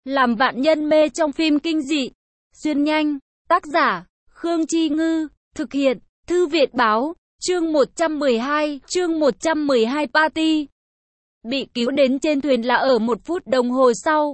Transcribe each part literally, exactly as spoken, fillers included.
Làm vạn nhân mê trong phim kinh dị. Xuyên nhanh. Tác giả, Khương Chi Ngư. Thực hiện, Thư viện Báo. Chương một trăm mười hai, chương một trăm mười hai Party. Bị cứu đến trên thuyền là ở một phút đồng hồ sau.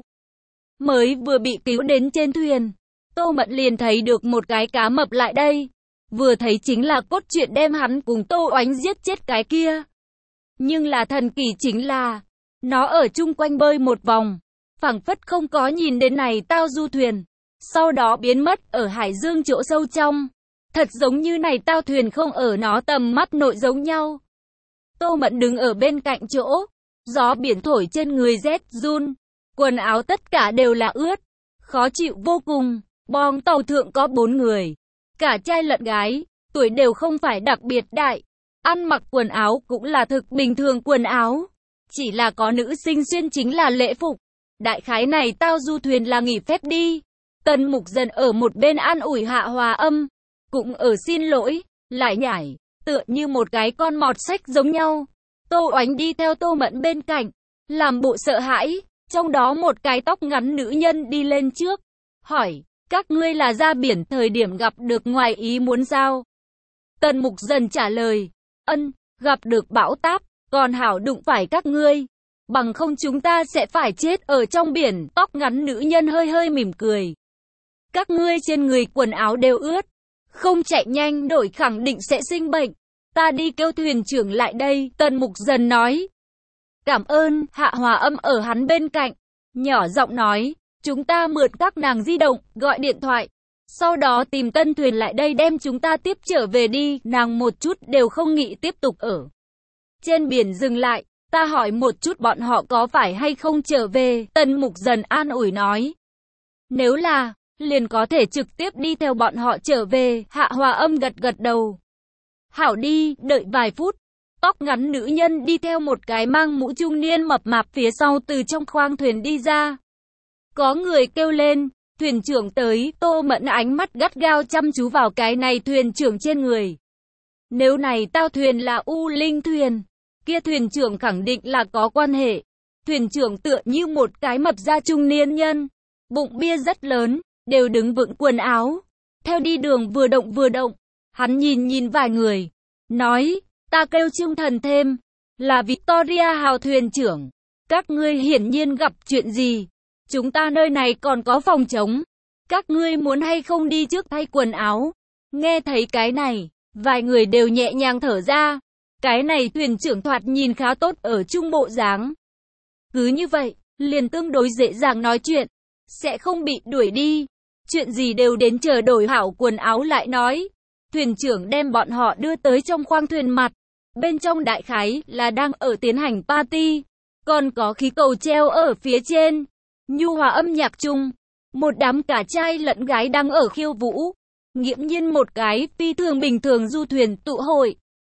Mới vừa bị cứu đến trên thuyền, Tô Mẫn liền thấy được một cái cá mập lại đây. Vừa thấy chính là cốt truyện đem hắn cùng Tô Oánh giết chết cái kia. Nhưng là thần kỳ chính là, nó ở chung quanh bơi một vòng, phảng phất không có nhìn đến này tao du thuyền, sau đó biến mất ở hải dương chỗ sâu trong. Thật giống như này tao thuyền không ở nó tầm mắt nội giống nhau. Tô Mẫn đứng ở bên cạnh chỗ, gió biển thổi trên người rét run, quần áo tất cả đều là ướt, khó chịu vô cùng. Bong tàu thượng có bốn người, cả trai lẫn gái, tuổi đều không phải đặc biệt đại, ăn mặc quần áo cũng là thực bình thường quần áo, chỉ là có nữ sinh xuyên chính là lễ phục. Đại khái này tao du thuyền là nghỉ phép đi. Tần Mục Dần ở một bên an ủi Hạ Hòa Âm, cũng ở xin lỗi, lại nhảy, tựa như một cái con mọt sách giống nhau. Tô Oánh đi theo Tô Mẫn bên cạnh, làm bộ sợ hãi, trong đó một cái tóc ngắn nữ nhân đi lên trước, hỏi, các ngươi là ra biển thời điểm gặp được ngoài ý muốn sao? Tần Mục Dần trả lời, ân, gặp được bão táp, còn hảo đụng phải các ngươi, bằng không chúng ta sẽ phải chết ở trong biển. Tóc ngắn nữ nhân hơi hơi mỉm cười, các ngươi trên người quần áo đều ướt, không chạy nhanh đổi khẳng định sẽ sinh bệnh, ta đi kêu thuyền trưởng lại đây. Tần Mục Dần nói, cảm ơn. Hạ Hòa Âm ở hắn bên cạnh, nhỏ giọng nói, chúng ta mượn các nàng di động, gọi điện thoại, sau đó tìm tân thuyền lại đây đem chúng ta tiếp trở về đi. Nàng một chút đều không nghĩ tiếp tục ở trên biển dừng lại, ta hỏi một chút bọn họ có phải hay không trở về. Tần Mục Dần an ủi nói, nếu là, liền có thể trực tiếp đi theo bọn họ trở về. Hạ Hòa Âm gật gật đầu, hảo đi. Đợi vài phút, tóc ngắn nữ nhân đi theo một cái mang mũ trung niên mập mạp phía sau từ trong khoang thuyền đi ra. Có người kêu lên, thuyền trưởng tới. Tô Mẫn ánh mắt gắt gao chăm chú vào cái này thuyền trưởng trên người. Nếu này tao thuyền là U Linh thuyền, kia thuyền trưởng khẳng định là có quan hệ. Thuyền trưởng tựa như một cái mập da trung niên nhân, bụng bia rất lớn, đều đứng vững quần áo, theo đi đường vừa động vừa động. Hắn nhìn nhìn vài người, nói, ta kêu Trương Thần Thêm, là Victoria hào thuyền trưởng. Các ngươi hiển nhiên gặp chuyện gì, chúng ta nơi này còn có phòng trống, các ngươi muốn hay không đi trước thay quần áo. Nghe thấy cái này, vài người đều nhẹ nhàng thở ra. Cái này thuyền trưởng thoạt nhìn khá tốt ở trung bộ dáng, cứ như vậy, liền tương đối dễ dàng nói chuyện, sẽ không bị đuổi đi. Chuyện gì đều đến chờ đổi hảo quần áo lại nói. Thuyền trưởng đem bọn họ đưa tới trong khoang thuyền mặt, bên trong đại khái là đang ở tiến hành party, còn có khí cầu treo ở phía trên, nhu hòa âm nhạc chung, một đám cả trai lẫn gái đang ở khiêu vũ, nghiễm nhiên một cái phi thường bình thường du thuyền tụ hội.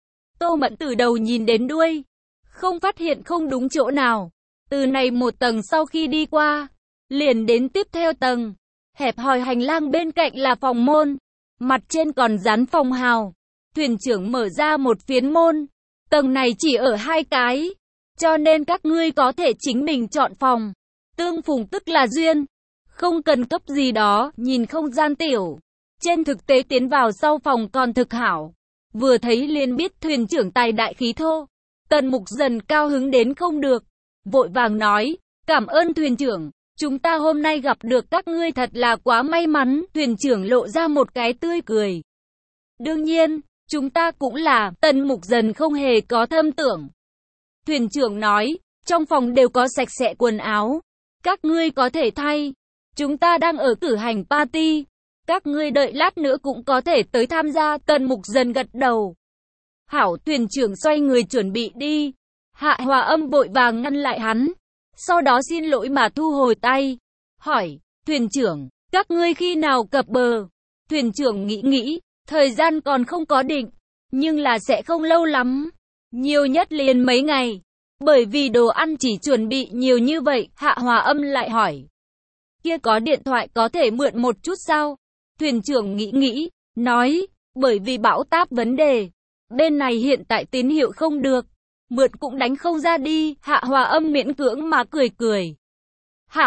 Tô Mẫn từ đầu nhìn đến đuôi, không phát hiện không đúng chỗ nào. Từ này một tầng sau khi đi qua, liền đến tiếp theo tầng. Hẹp hòi hành lang bên cạnh là phòng môn, mặt trên còn dán phòng hào. Thuyền trưởng mở ra một phiến môn, tầng này chỉ ở hai cái, cho nên các ngươi có thể chính mình chọn phòng. Tương phùng tức là duyên, không cần cấp gì đó. Nhìn không gian tiểu, trên thực tế tiến vào sau phòng còn thực hảo, vừa thấy liền biết thuyền trưởng tài đại khí thô. Tần Mục Dần cao hứng đến không được, vội vàng nói, cảm ơn thuyền trưởng, chúng ta hôm nay gặp được các ngươi thật là quá may mắn. Thuyền trưởng lộ ra một cái tươi cười, đương nhiên, chúng ta cũng là. Tần Mục Dần không hề có thâm tưởng. Thuyền trưởng nói, trong phòng đều có sạch sẽ quần áo, các ngươi có thể thay, chúng ta đang ở cử hành party, các ngươi đợi lát nữa cũng có thể tới tham gia. Tần Mục Dần gật đầu, hảo. Thuyền trưởng xoay người chuẩn bị đi, Hạ Hòa Âm vội vàng ngăn lại hắn, sau đó xin lỗi mà thu hồi tay, hỏi, thuyền trưởng, các ngươi khi nào cập bờ? Thuyền trưởng nghĩ nghĩ, thời gian còn không có định, nhưng là sẽ không lâu lắm, nhiều nhất liền mấy ngày, bởi vì đồ ăn chỉ chuẩn bị nhiều như vậy. Hạ Hòa Âm lại hỏi, kia có điện thoại có thể mượn một chút sao? Thuyền trưởng nghĩ nghĩ, nói, bởi vì bão táp vấn đề, bên này hiện tại tín hiệu không được, mượn cũng đánh không ra đi. Hạ Hòa Âm miễn cưỡng mà cười cười, hảo.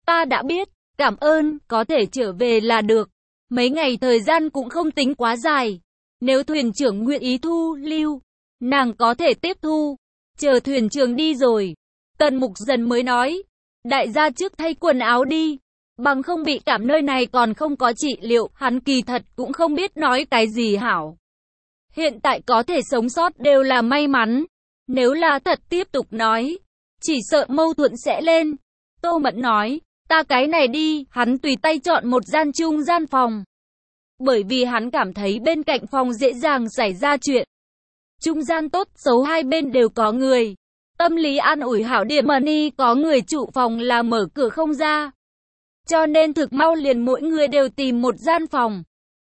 Ta đã biết, cảm ơn, có thể trở về là được. Mấy ngày thời gian cũng không tính quá dài. Nếu thuyền trưởng nguyện ý thu lưu, nàng có thể tiếp thu. Chờ thuyền trưởng đi rồi, Tần Mục Dần mới nói, đại gia trước thay quần áo đi, bằng không bị cảm nơi này còn không có trị liệu. Hắn kỳ thật cũng không biết nói cái gì hảo. Hiện tại có thể sống sót đều là may mắn. Nếu là thật tiếp tục nói, chỉ sợ mâu thuẫn sẽ lên. Tô Mẫn nói, ta cái này đi. Hắn tùy tay chọn một gian trung gian phòng. Bởi vì hắn cảm thấy bên cạnh phòng dễ dàng xảy ra chuyện. Trung gian tốt xấu hai bên đều có người. Tâm lý an ủi hảo điểm, Mani có người trụ phòng là mở cửa không ra. Cho nên thực mau liền mỗi người đều tìm một gian phòng.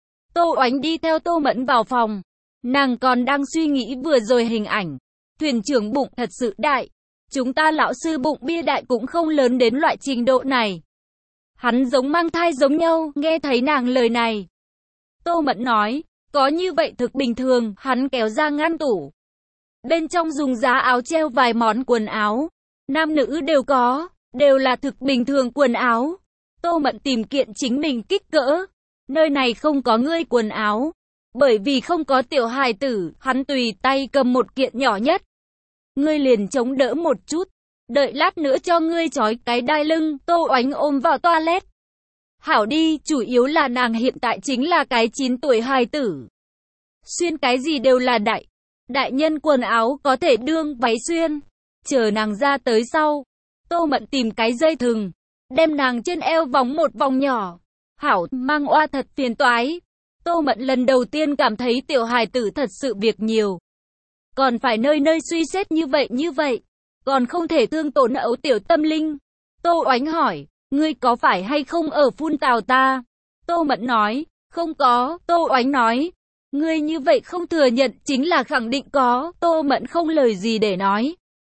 Tô Oánh đi theo Tô Mẫn vào phòng. Nàng còn đang suy nghĩ vừa rồi hình ảnh. Thuyền trưởng bụng thật sự đại. Chúng ta lão sư bụng bia đại cũng không lớn đến loại trình độ này. Hắn giống mang thai giống nhau. Nghe thấy nàng lời này, Tô Mẫn nói, có như vậy thực bình thường. Hắn kéo ra ngăn tủ. Bên trong dùng giá áo treo vài món quần áo. Nam nữ đều có, đều là thực bình thường quần áo. Tô Mẫn tìm kiện chính mình kích cỡ. Nơi này không có ngươi quần áo. Bởi vì không có tiểu hài tử, hắn tùy tay cầm một kiện nhỏ nhất. Ngươi liền chống đỡ một chút. Đợi lát nữa cho ngươi trói cái đai lưng. Tô Oánh ôm vào toilet. Hảo đi, chủ yếu là nàng hiện tại chính là cái chín tuổi hài tử. Xuyên cái gì đều là đại. Đại nhân quần áo có thể đương váy xuyên. Chờ nàng ra tới sau, Tô Mẫn tìm cái dây thừng, đem nàng trên eo vòng một vòng nhỏ. Hảo, mang oa thật phiền toái. Tô Mẫn lần đầu tiên cảm thấy tiểu hài tử thật sự việc nhiều. Còn phải nơi nơi suy xét như vậy như vậy. Còn không thể thương tổn ấu tiểu tâm linh. Tô Oánh hỏi, ngươi có phải hay không ở phun tào ta? Tô Mẫn nói, không có. Tô Oánh nói, ngươi như vậy không thừa nhận chính là khẳng định có. Tô Mẫn không lời gì để nói.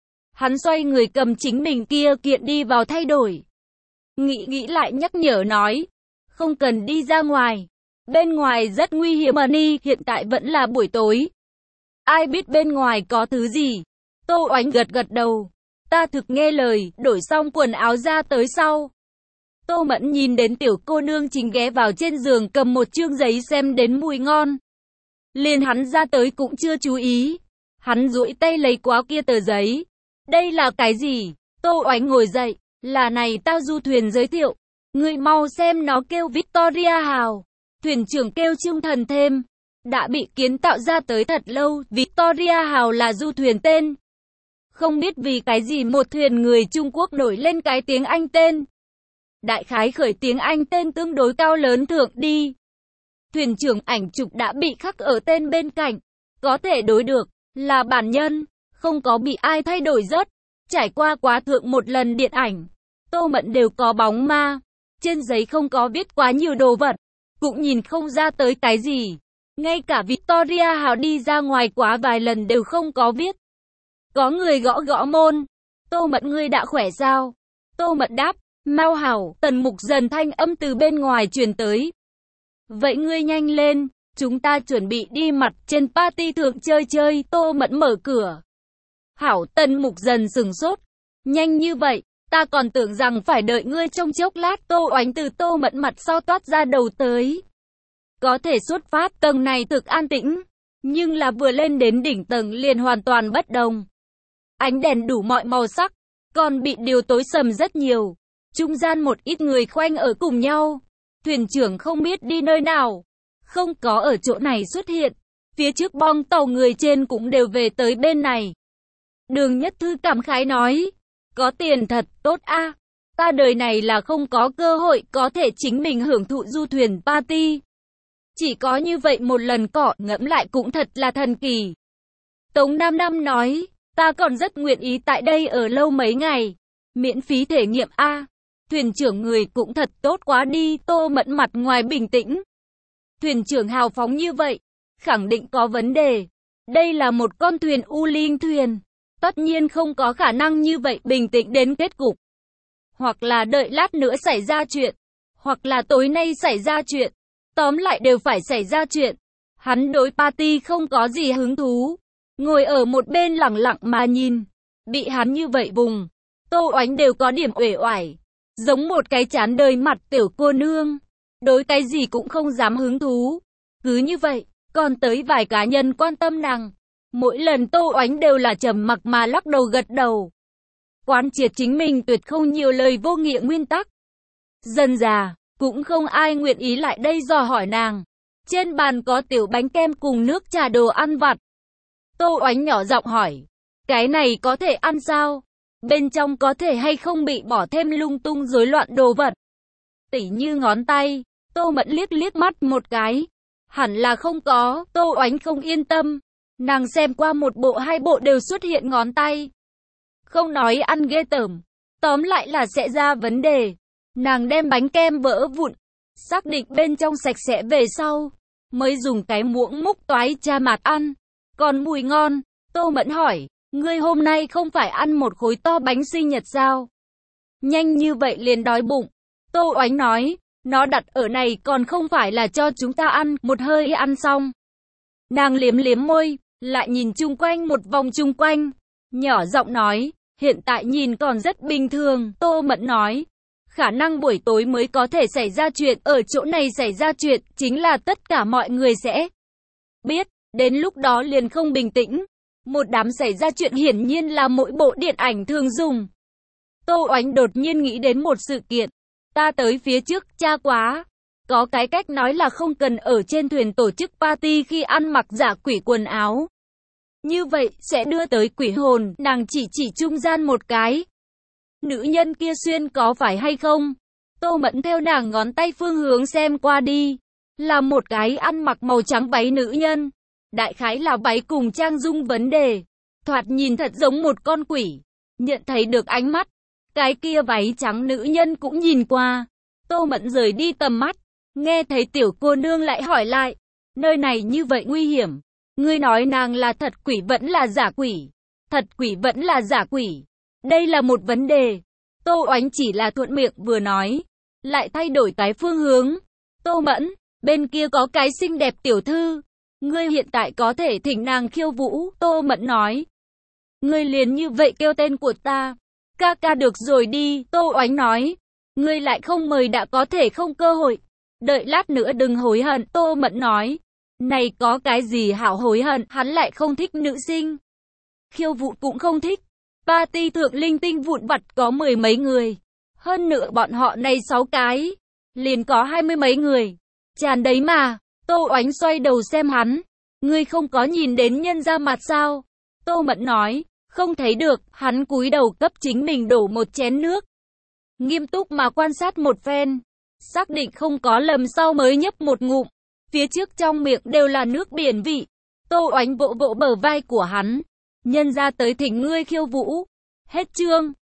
Hắn xoay người cầm chính mình kia kiện đi vào thay đổi. Nghĩ nghĩ lại nhắc nhở nói, không cần đi ra ngoài. Bên ngoài rất nguy hiểm, Mani, hiện tại vẫn là buổi tối. Ai biết bên ngoài có thứ gì? Tô Oánh gật gật đầu. Ta thực nghe lời, đổi xong quần áo ra tới sau. Tô Mẫn nhìn đến tiểu cô nương chính ghé vào trên giường cầm một chương giấy xem đến mùi ngon. Liền hắn ra tới cũng chưa chú ý. Hắn duỗi tay lấy quá kia tờ giấy. Đây là cái gì? Tô Oánh ngồi dậy. Là này tao du thuyền giới thiệu. Ngươi mau xem, nó kêu Victoria Hào. Thuyền trưởng kêu Trương Thần thêm. Đã bị kiến tạo ra tới thật lâu. Victoria Hào là du thuyền tên. Không biết vì cái gì một thuyền người Trung Quốc đổi lên cái tiếng Anh tên. Đại khái khởi tiếng Anh tên tương đối cao lớn thượng đi. Thuyền trưởng ảnh chụp đã bị khắc ở tên bên cạnh. Có thể đối được, là bản nhân, không có bị ai thay đổi rớt. Trải qua quá thượng một lần điện ảnh, Tô Mẫn đều có bóng ma. Trên giấy không có viết quá nhiều đồ vật, cũng nhìn không ra tới cái gì. Ngay cả Victoria Hào đi ra ngoài quá vài lần đều không có viết. Có người gõ gõ môn. Tô Mẫn, ngươi đã khỏe sao? Tô Mẫn đáp, mau hảo. Tần Mục Dần thanh âm từ bên ngoài truyền tới. Vậy ngươi nhanh lên, chúng ta chuẩn bị đi mặt trên party thượng chơi chơi. Tô Mẫn mở cửa. Hảo. Tần Mục Dần sừng sốt. Nhanh như vậy, ta còn tưởng rằng phải đợi ngươi trong chốc lát. Tô Oánh từ Tô Mẫn mặt sau toát ra đầu tới. Có thể xuất phát, tầng này thực an tĩnh, nhưng là vừa lên đến đỉnh tầng liền hoàn toàn bất đồng. Ánh đèn đủ mọi màu sắc, còn bị điều tối sầm rất nhiều. Trung gian một ít người khoanh ở cùng nhau. Thuyền trưởng không biết đi nơi nào, không có ở chỗ này xuất hiện. Phía trước bong tàu người trên cũng đều về tới bên này. Đường Nhất Thư cảm khái nói, có tiền thật tốt a. Ta đời này là không có cơ hội có thể chính mình hưởng thụ du thuyền party. Chỉ có như vậy một lần cọ, ngẫm lại cũng thật là thần kỳ. Tống Nam Nam nói, ta còn rất nguyện ý tại đây ở lâu mấy ngày. Miễn phí thể nghiệm a. Thuyền trưởng người cũng thật tốt quá đi. Tô Mẫn mặt ngoài bình tĩnh. Thuyền trưởng hào phóng như vậy, khẳng định có vấn đề. Đây là một con thuyền U Linh thuyền. Tất nhiên không có khả năng như vậy bình tĩnh đến kết cục. Hoặc là đợi lát nữa xảy ra chuyện, hoặc là tối nay xảy ra chuyện. Tóm lại đều phải xảy ra chuyện. Hắn đối party không có gì hứng thú. Ngồi ở một bên lặng lặng mà nhìn. Bị hắn như vậy vùng, Tô Oánh đều có điểm uể oải. giống một cái chán đời mặt tiểu cô nương, đối cái gì cũng không dám hứng thú. Cứ như vậy, còn tới vài cá nhân quan tâm nàng. Mỗi lần Tô Oánh đều là trầm mặc mà lắc đầu gật đầu. Quán triệt chính mình tuyệt không nhiều lời vô nghĩa nguyên tắc. Dần dà, cũng không ai nguyện ý lại đây dò hỏi nàng. Trên bàn có tiểu bánh kem cùng nước trà đồ ăn vặt. Tô Oánh nhỏ giọng hỏi, cái này có thể ăn sao? Bên trong có thể hay không bị bỏ thêm lung tung rối loạn đồ vật? Tỉ như ngón tay. Tô Mẫn liếc liếc mắt một cái. Hẳn là không có. Tô Oánh không yên tâm. Nàng xem qua một bộ hai bộ đều xuất hiện ngón tay. Không nói ăn ghê tởm, tóm lại là sẽ ra vấn đề. Nàng đem bánh kem vỡ vụn, xác định bên trong sạch sẽ về sau, mới dùng cái muỗng múc toái cha mạt ăn. Còn mùi ngon. Tô Mẫn hỏi, ngươi hôm nay không phải ăn một khối to bánh sinh nhật sao? Nhanh như vậy liền đói bụng. Tô Oánh nói, nó đặt ở này còn không phải là cho chúng ta ăn, một hơi ăn xong. Nàng liếm liếm môi, lại nhìn chung quanh một vòng chung quanh, nhỏ giọng nói, hiện tại nhìn còn rất bình thường. Tô Mẫn nói, khả năng buổi tối mới có thể xảy ra chuyện, ở chỗ này xảy ra chuyện, chính là tất cả mọi người sẽ biết, đến lúc đó liền không bình tĩnh. Một đám xảy ra chuyện hiển nhiên là mỗi bộ điện ảnh thường dùng. Tô Oánh đột nhiên nghĩ đến một sự kiện. Ta tới phía trước tra quá. Có cái cách nói là không cần ở trên thuyền tổ chức party khi ăn mặc giả quỷ quần áo. Như vậy sẽ đưa tới quỷ hồn. Nàng chỉ chỉ trung gian một cái. Nữ nhân kia xuyên có phải hay không? Tô Mẫn theo nàng ngón tay phương hướng xem qua đi. Là một cái ăn mặc màu trắng váy nữ nhân. Đại khái là váy cùng trang dung vấn đề. Thoạt nhìn thật giống một con quỷ. Nhận thấy được ánh mắt. Cái kia váy trắng nữ nhân cũng nhìn qua. Tô Mẫn rời đi tầm mắt. Nghe thấy tiểu cô nương lại hỏi lại. Nơi này như vậy nguy hiểm. Ngươi nói nàng là thật quỷ vẫn là giả quỷ. Thật quỷ vẫn là giả quỷ. Đây là một vấn đề. Tô Oánh chỉ là thuận miệng vừa nói. Lại thay đổi cái phương hướng. Tô Mẫn, bên kia có cái xinh đẹp tiểu thư. Ngươi hiện tại có thể thỉnh nàng khiêu vũ. Tô Mẫn nói. Ngươi liền như vậy kêu tên của ta. Ca ca được rồi đi. Tô Oánh nói. Ngươi lại không mời đã có thể không cơ hội. Đợi lát nữa đừng hối hận. Tô Mẫn nói. Này có cái gì hảo hối hận. Hắn lại không thích nữ sinh. Khiêu vũ cũng không thích. Party thượng linh tinh vụn vặt có mười mấy người. Hơn nữa bọn họ này sáu cái. Liền có hai mươi mấy người. Tràn đấy mà. Tô Oánh xoay đầu xem hắn. Ngươi không có nhìn đến nhân ra mặt sao? Tô Mẫn nói. Không thấy được. Hắn cúi đầu cấp chính mình đổ một chén nước. Nghiêm túc mà quan sát một phen. Xác định không có lầm sau mới nhấp một ngụm. Phía trước trong miệng đều là nước biển vị. Tô Oánh vỗ vỗ bờ vai của hắn. Nhân ra tới thỉnh ngươi khiêu vũ. Hết chương.